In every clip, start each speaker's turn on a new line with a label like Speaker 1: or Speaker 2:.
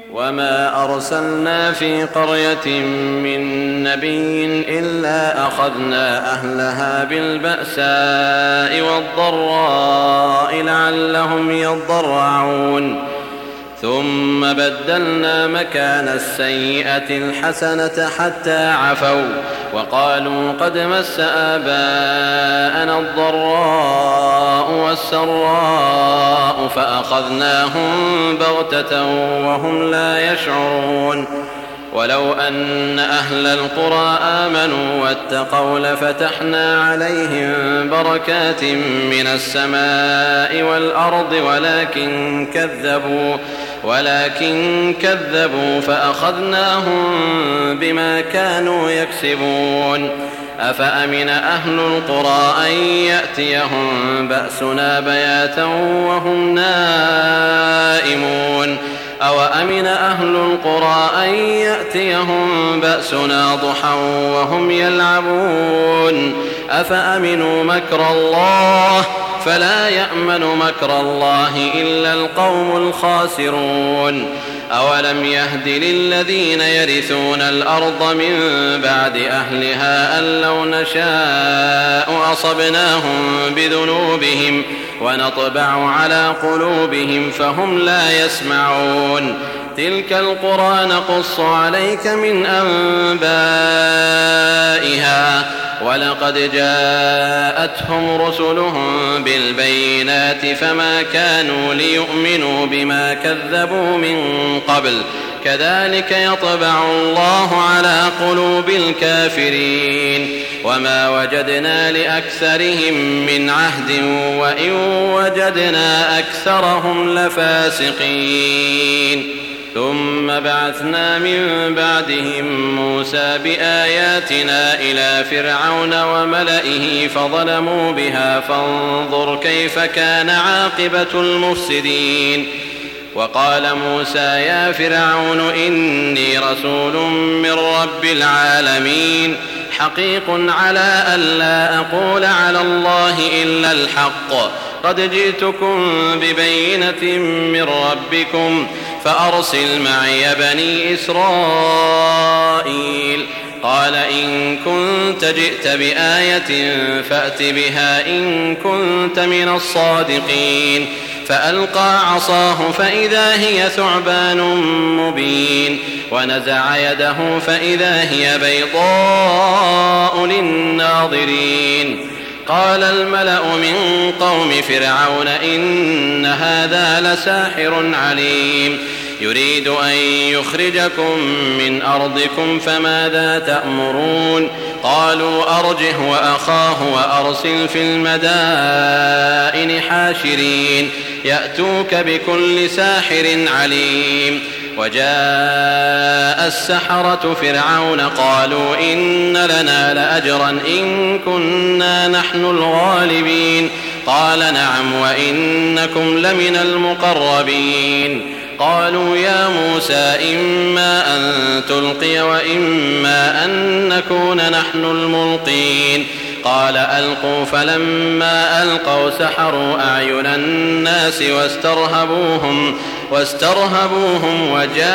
Speaker 1: وما أرسلنا في قرية من نبي إلا أخذنا أهلها بالبأساء والضراء لعلهم يضرعون ثم بدلنا مكان السيئة الحسنة حتى عفوا وقالوا قد مس آباءنا الضراء والسراء فأخذناهم بغتة وهم لا يشعرون ولو أن أهل القرى آمنوا واتقوا لفتحنا عليهم بركات من السماء والأرض ولكن كذبوا فأخذناهم بما كانوا يكسبون أفأمن أهل القرى أن يأتيهم بأسنا بياتا وهم نائمون أوأمن أهل القرى أن يأتيهم بأسنا ضحى وهم يلعبون أفأمنوا مكر الله فلا يأمن مكر الله إلا القوم الخاسرون أولم يهد للذين يرثون الأرض من بعد أهلها أن لو نشاء أصبناهم بذنوبهم ونطبع على قلوبهم فهم لا يسمعون تلك القرى نقص عليك من أنبائها ولقد جاءتهم رسلهم بالبينات فما كانوا ليؤمنوا بما كذبوا من قبل كذلك يطبع الله على قلوب الكافرين وما وجدنا لأكثرهم من عهد وإن وجدنا أكثرهم لفاسقين ثم بعثنا من بعدهم موسى بآياتنا إلى فرعون وملئه فظلموا بها فانظر كيف كان عاقبة المفسدين وقال موسى يا فرعون إني رسول من رب العالمين حقيق على ألا أقول على الله إلا الحق قد جئتكم ببينة من ربكم فأرسل معي بني إسرائيل قال إن كنت جئت بآية فأت بها إن كنت من الصادقين فألقى عصاه فإذا هي ثعبان مبين ونزع يده فإذا هي بيضاء للناظرين قال الملأ من قوم فرعون إن هذا لساحر عليم يريد أن يخرجكم من أرضكم فماذا تأمرون قالوا أرجه وأخاه وأرسل في المدائن حاشرين يأتوك بكل ساحر عليم وجاء السحرة فرعون قالوا إن لنا لأجرا إن كنا نحن الغالبين قال نعم وإنكم لمن المقربين قالوا يا موسى إما أن تلقي وإما أن نكون نحن الملقين قال ألقوا فلما ألقوا سحروا أعين الناس واسترهبوهم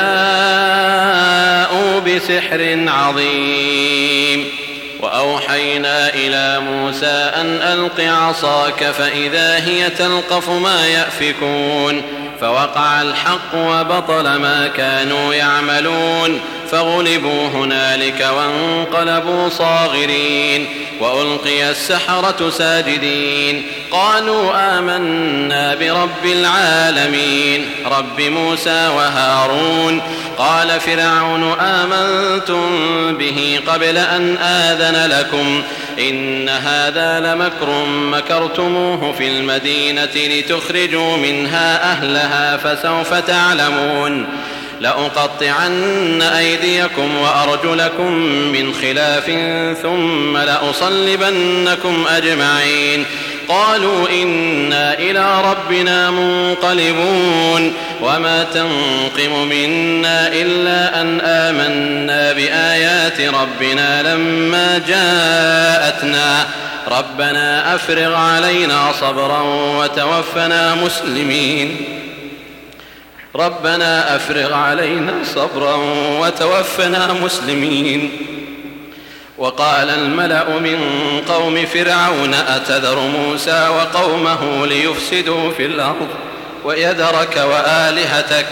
Speaker 1: وجاءوا بسحر عظيم وأوحينا إلى موسى أن ألق عصاك فإذا هي تلقف ما يأفكون فوقع الحق وبطل ما كانوا يعملون فغلبوا هنالك وانقلبوا صاغرين وألقي السحرة ساجدين قالوا آمنا برب العالمين رب موسى وهارون قال فرعون آمنتم به قبل أن آذن لكم إن هذا لمكر مكرتموه في المدينة لتخرجوا منها أهلها فسوف تعلمون لأقطعن أيديكم وأرجلكم من خلاف ثم لأصلبنكم أجمعين قالوا إنا إلى ربنا منقلبون وما تنقم منا إلا أن آمنا بآيات ربنا لما جاءتنا ربنا أفرغ علينا صبرا وتوفنا مسلمين ربنا أفرغ علينا صبرا وتوفنا مسلمين. وقال الملأ من قوم فرعون أتذر موسى وقومه ليفسدوا في الأرض ويذرك وآلهتك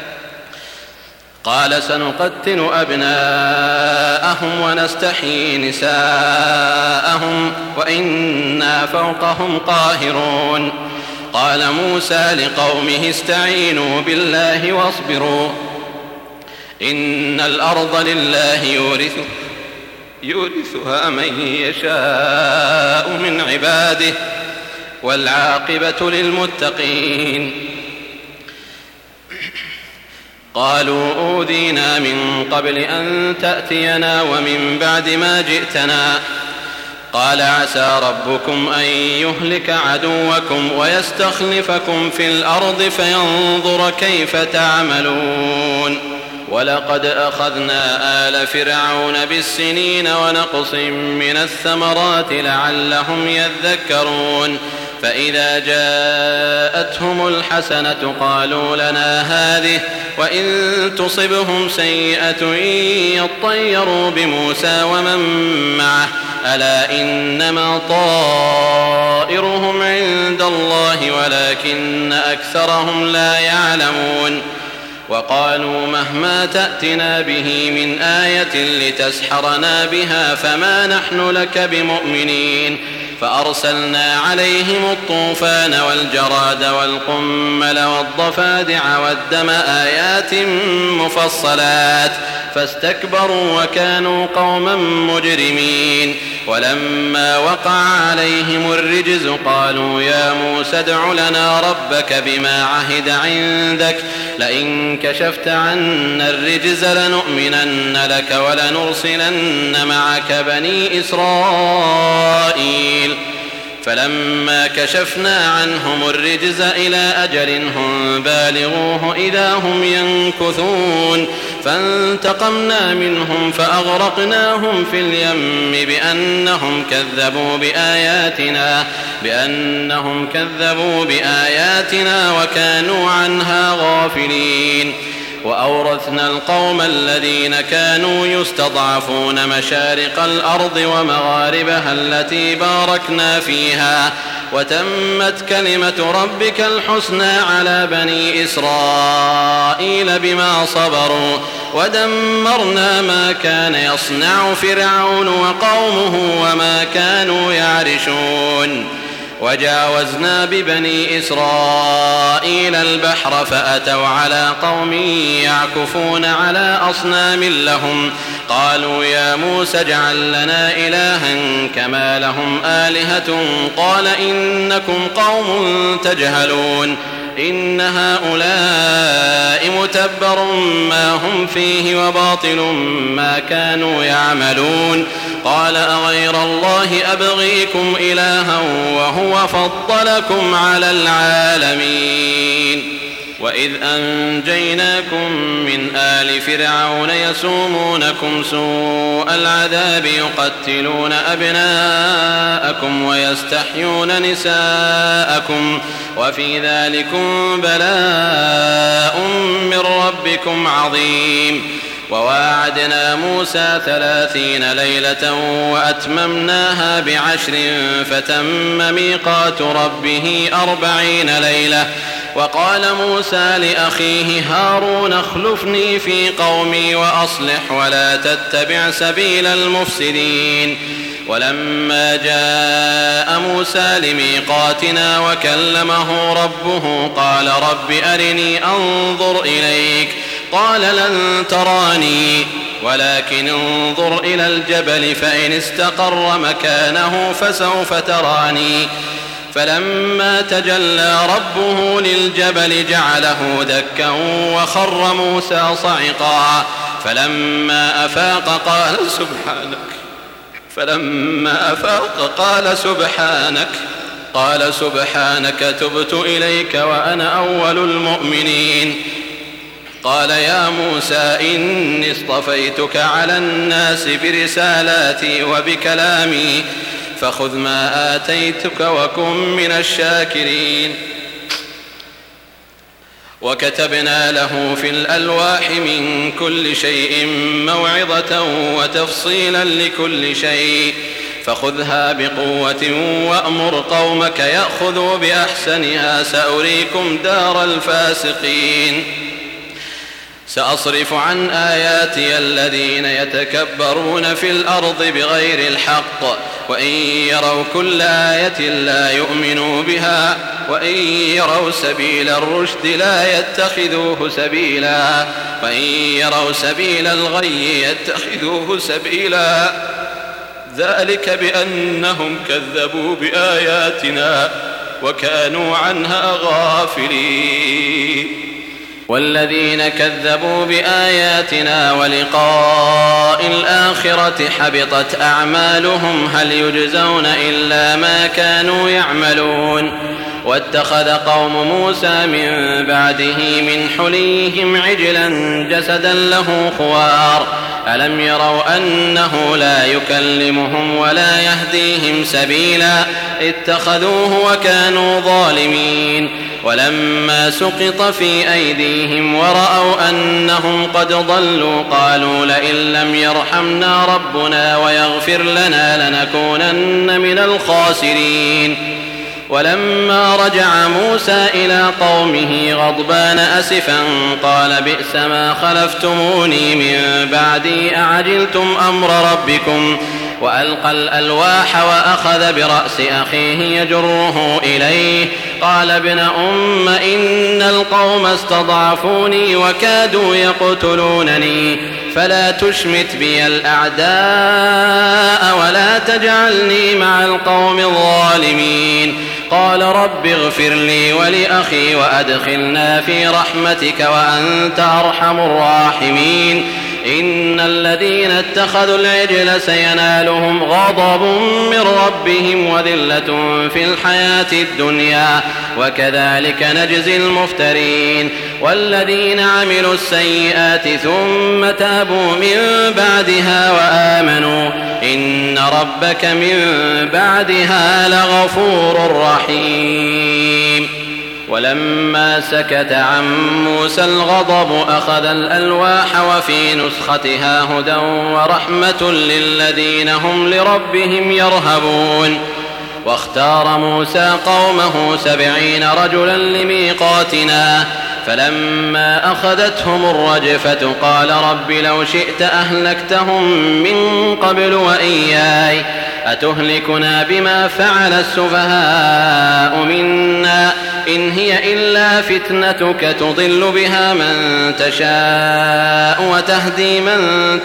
Speaker 1: قال سنقتل أبناءهم ونستحيي نساءهم وإنا فوقهم قاهرون. قال موسى لقومه استعينوا بالله واصبروا إن الأرض لله يورثها من يشاء من عباده والعاقبة للمتقين. قالوا أوذينا من قبل أن تأتينا ومن بعد ما جئتنا قال عسى ربكم أن يهلك عدوكم ويستخلفكم في الأرض فينظر كيف تعملون. ولقد أخذنا آل فرعون بالسنين ونقص من الثمرات لعلهم يذكرون. فإذا جاءتهم الحسنة قالوا لنا هذه وإن تصبهم سيئة يطيروا بموسى ومن معه ألا إنما طائرهم عند الله ولكن أكثرهم لا يعلمون. وقالوا مهما تأتنا به من آية لتسحرنا بها فما نحن لك بمؤمنين. فأرسلنا عليهم الطوفان والجراد والقمل والضفادع والدم آيات مفصلات فاستكبروا وكانوا قوما مجرمين. ولما وقع عليهم الرجز قالوا يا موسى ادع لنا ربك بما عهد عندك لئن كشفت عنا الرجز لنؤمنن لك ولنرسلن معك بني إسرائيل. فلما كشفنا عنهم الرجز إلى أجل هم بالغوه إذا هم ينكثون فانتقمنا منهم فأغرقناهم في اليم بأنهم كذبوا بآياتنا وكانوا عنها غافلين. وأورثنا القوم الذين كانوا يستضعفون مشارق الأرض ومغاربها التي باركنا فيها وتمت كلمة ربك الحسنى على بني إسرائيل بما صبروا ودمرنا ما كان يصنع فرعون وقومه وما كانوا يعرشون. وجاوزنا ببني إسرائيل البحر فأتوا على قوم يعكفون على أصنام لهم قالوا يا موسى اجعل لنا إلها كما لهم آلهة قال إنكم قوم تجهلون إن هؤلاء متبر ما هم فيه وباطل ما كانوا يعملون. قال أغير الله أبغيكم إلها وهو فضلكم على العالمين. وإذ أنجيناكم من آل فرعون يسومونكم سوء العذاب يقتلون أبناءكم ويستحيون نساءكم وفي ذلكم بلاء من ربكم عظيم. وواعدنا موسى 30 ليلة وأتممناها ب10 فتم ميقات ربه 40 ليلة. وقال موسى لأخيه هارون اخلفني في قومي وأصلح ولا تتبع سبيل المفسدين. ولما جاء موسى لميقاتنا وكلمه ربه قال رب أرني أنظر إليك قال لن تراني ولكن انظر إلى الجبل فإن استقر مكانه فسوف تراني. فلما تجلى ربه للجبل جعله دكا وخر موسى صعقا فلما أفاق قال سبحانك تبت إليك وأنا أول المؤمنين. قال يا موسى إني اصطفيتك على الناس برسالاتي وبكلامي فخذ ما آتيتك وكن من الشاكرين. وكتبنا له في الألواح من كل شيء موعظة وتفصيلا لكل شيء فخذها بقوة وأمر قومك يأخذوا بأحسنها سأريكم دار الفاسقين. سأصرف عن آياتي الذين يتكبرون في الأرض بغير الحق وإن يروا كل آية لا يؤمنوا بها وإن يروا سبيل الرشد لا يتخذوه سبيلا وإن يروا سبيل الغي يتخذوه سبيلا ذلك بأنهم كذبوا بآياتنا وكانوا عنها غافلين. والذين كذبوا بآياتنا ولقاء الآخرة حبطت أعمالهم هل يجزون إلا ما كانوا يعملون. واتخذ قوم موسى من بعده من حليهم عجلا جسدا له خوار ألم يروا أنه لا يكلمهم ولا يهديهم سبيلا اتخذوه وكانوا ظالمين. ولما سقط في أيديهم ورأوا أنهم قد ضلوا قالوا لئن لم يرحمنا ربنا ويغفر لنا لنكونن من الخاسرين. ولما رجع موسى إلى قومه غضبان أسفا قال بئس ما خلفتموني من بعدي أعجلتم أمر ربكم وألقى الألواح وأخذ برأس أخيه يجره إليه قال ابن أم إن القوم استضعفوني وكادوا يقتلونني فلا تشمت بي الأعداء ولا تجعلني مع القوم الظالمين. قال رب اغفر لي ولأخي وأدخلنا في رحمتك وأنت أرحم الراحمين. إن الذين اتخذوا العجل سينالهم غضب من ربهم وذلة في الحياة الدنيا وكذلك نجزي المفترين. والذين عملوا السيئات ثم تابوا من بعدها وآمنوا إن ربك من بعدها لغفور رحيم. ولما سكت عن موسى الغضب أخذ الألواح وفي نسختها هدى ورحمة للذين هم لربهم يرهبون. واختار موسى قومه 70 رجلا لميقاتنا فلما أخذتهم الرجفة قال رب لو شئت أهلكتهم من قبل وإياي أتهلكنا بما فعل السفهاء منا إن هي إلا فتنتك تضل بها من تشاء وتهدي من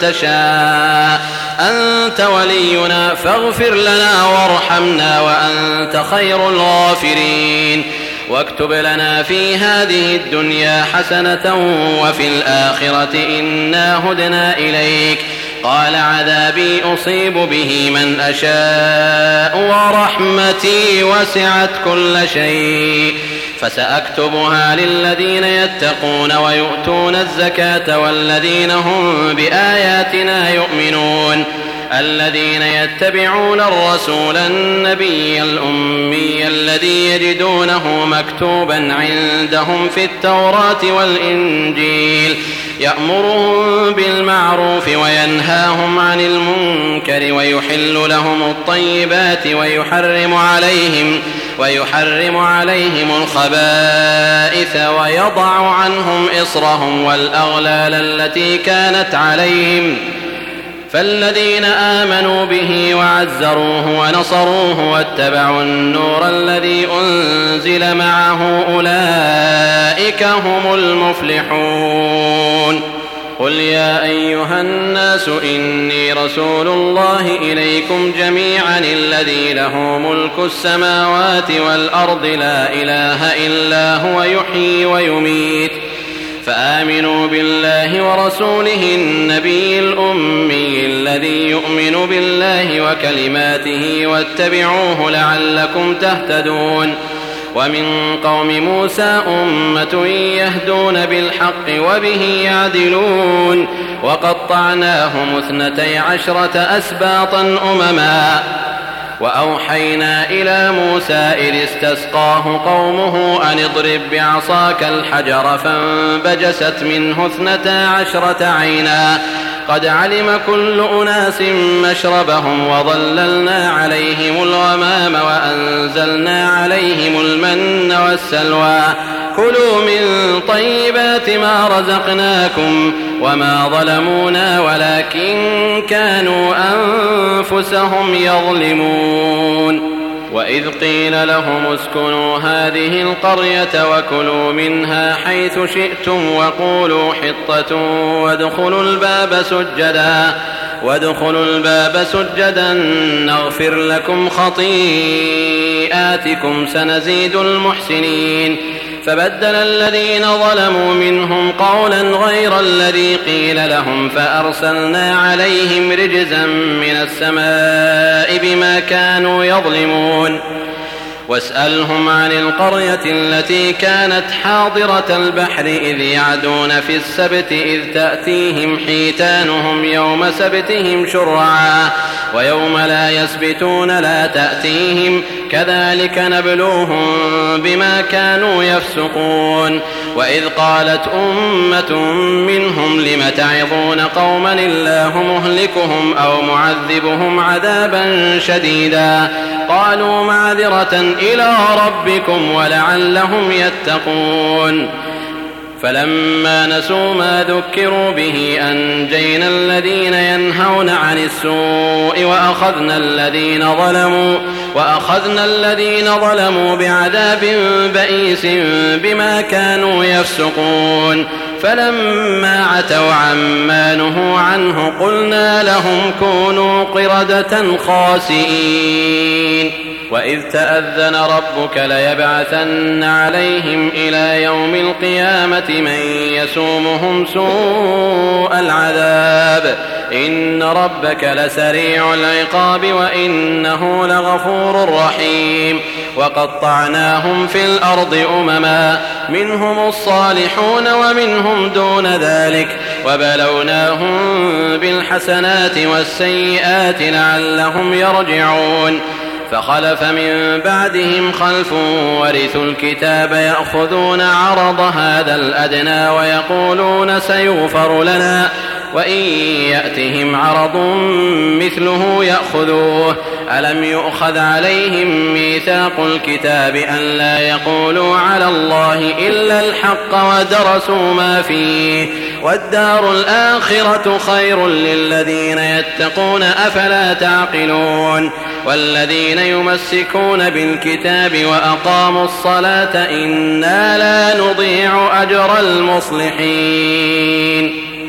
Speaker 1: تشاء أنت ولينا فاغفر لنا وارحمنا وأنت خير الغافرين. واكتب لنا في هذه الدنيا حسنة وفي الآخرة إنا هدنا إليك. قال عذابي أصيب به من أشاء ورحمتي وسعت كل شيء فسأكتبها للذين يتقون ويؤتون الزكاة والذين هم بآياتنا يؤمنون. الذين يتبعون الرسول النبي الأمي الذي يجدونه مكتوبا عندهم في التوراة والإنجيل يأمرهم بالمعروف وينهاهم عن المنكر ويحل لهم الطيبات ويحرم عليهم الخبائث ويضع عنهم إصرهم والأغلال التي كانت عليهم. فالذين آمنوا به وعزروه ونصروه واتبعوا النور الذي أنزل معه أولئك هم المفلحون. قل يا أيها الناس إني رسول الله إليكم جميعا الذي له ملك السماوات والأرض لا إله إلا هو يحيي ويميت فآمنوا بالله ورسوله النبي الأمي الذي يؤمن بالله وكلماته واتبعوه لعلكم تهتدون. ومن قوم موسى أمة يهدون بالحق وبه يعدلون. وقطعناهم 12 أسباطا أمما وأوحينا إلى موسى إذ استسقاه قومه أن اضرب بعصاك الحجر فانبجست منه 12 عينا قد علم كل أناس مشربهم وظللنا عليهم الغمام وأنزلنا عليهم المن والسلوى كلوا من طيبات ما رزقناكم وما ظلمونا ولكن كانوا أنفسهم يظلمون وإذ قيل لهم اسكنوا هذه القرية وكلوا منها حيث شئتم وقولوا حطة وادخلوا الباب سجدا نغفر لكم خطيئاتكم سنزيد المحسنين فبدل الذين ظلموا منهم قولا غير الذي قيل لهم فأرسلنا عليهم رجزا من السماء بما كانوا يظلمون واسألهم عن القرية التي كانت حاضرة البحر إذ يعدون في السبت إذ تأتيهم حيتانهم يوم سبتهم شرعا ويوم لا يسبتون لا تأتيهم كذلك نبلوهم بما كانوا يفسقون وإذ قالت أمة منهم لم تعظون قوما الله مهلكهم أو معذبهم عذابا شديدا قالوا معذرة إلى ربكم ولعلهم يتقون فلما نسوا ما ذكروا به أنجينا الذين ينهون عن السوء وأخذنا الذين ظلموا بعذاب بئيس بما كانوا يفسقون فلما عتوا عما نهوا عنه قلنا لهم كونوا قردة خاسئين وإذ تأذن ربك ليبعثن عليهم إلى يوم القيامة من يسومهم سوء العذاب إن ربك لسريع العقاب وإنه لغفور رحيم وقطعناهم في الأرض أمما منهم الصالحون ومنهم دون ذلك وبلوناهم بالحسنات والسيئات لعلهم يرجعون فخلف من بعدهم خلف ورثوا الكتاب يأخذون عرض هذا الأدنى ويقولون سيغفر لنا وإن يأتهم عرض مثله يأخذوه ألم يؤخذ عليهم ميثاق الكتاب أن لا يقولوا على الله إلا الحق ودرسوا ما فيه والدار الآخرة خير للذين يتقون أفلا تعقلون والذين يمسكون بالكتاب وأقاموا الصلاة إنا لا نضيع أجر المصلحين